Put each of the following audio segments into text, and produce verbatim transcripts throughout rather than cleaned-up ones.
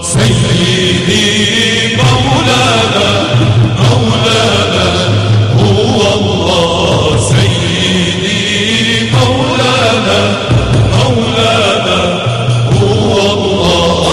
سيدي مولانا مولانا هو الله سيدي مولانا مولانا هو الله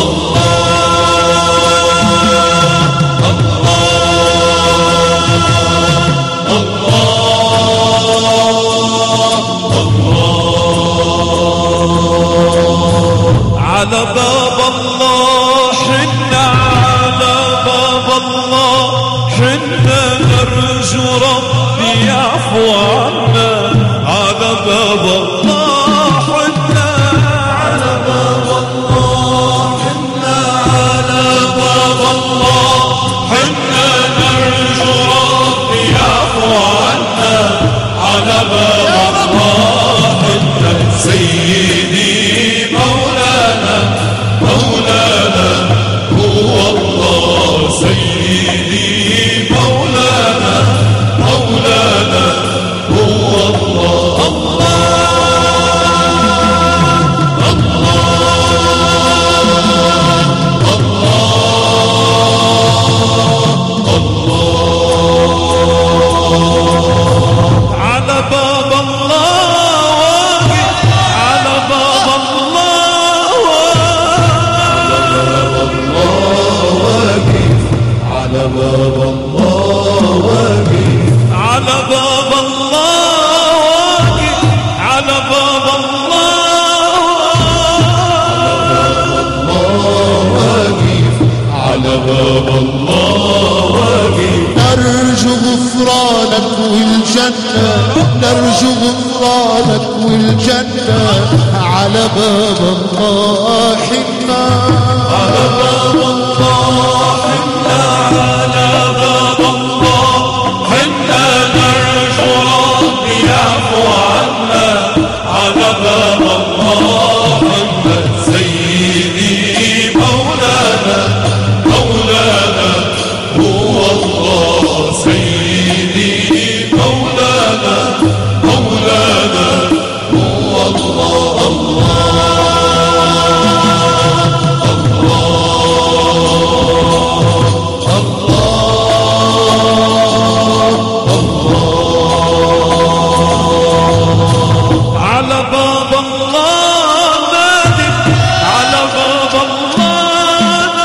على باب الله حنا على باب الله حنا نرجو ربي يعفو عنا على باب الله حنا على باب الله حنا على باب الله حنا نرجو ربي يعفو عنا على باب الله حنا سيدي مولانا مولانا هو الله سيدي مولانا مولانا هو الله على باب الله على باب الله على باب الله على باب الله على باب الله على باب الله نرجو غفرانك والجنة نرجو غفرانك والجنة على باب الله حنا على باب الله حنا على باب الله حنا نرجو ربي يعفو عنا على باب الله حنا سيدي مولانا مولانا هو الله سيدي مولانا مولانا هو الله على باب الله نادي على باب الله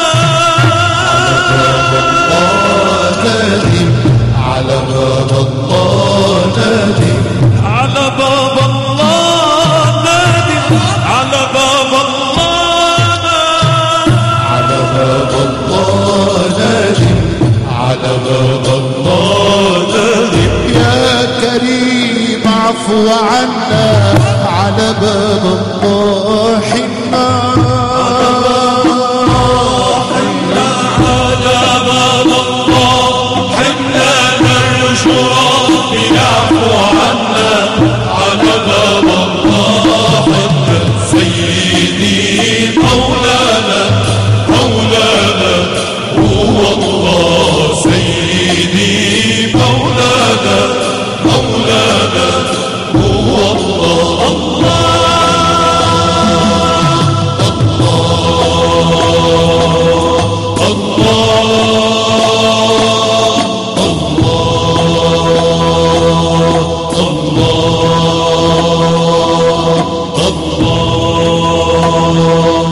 نادي على باب الله نادي على باب الله نادي على باب الله على باب الله نادي على باب الله نادي يا كريم عفو عنا على باب الله حنا على باب الله حنا نرجو ربي يعفو عنا على باب الله حنا سيدي مولانا مولانا هو الله سيدي مولانا مولانا هو الله الله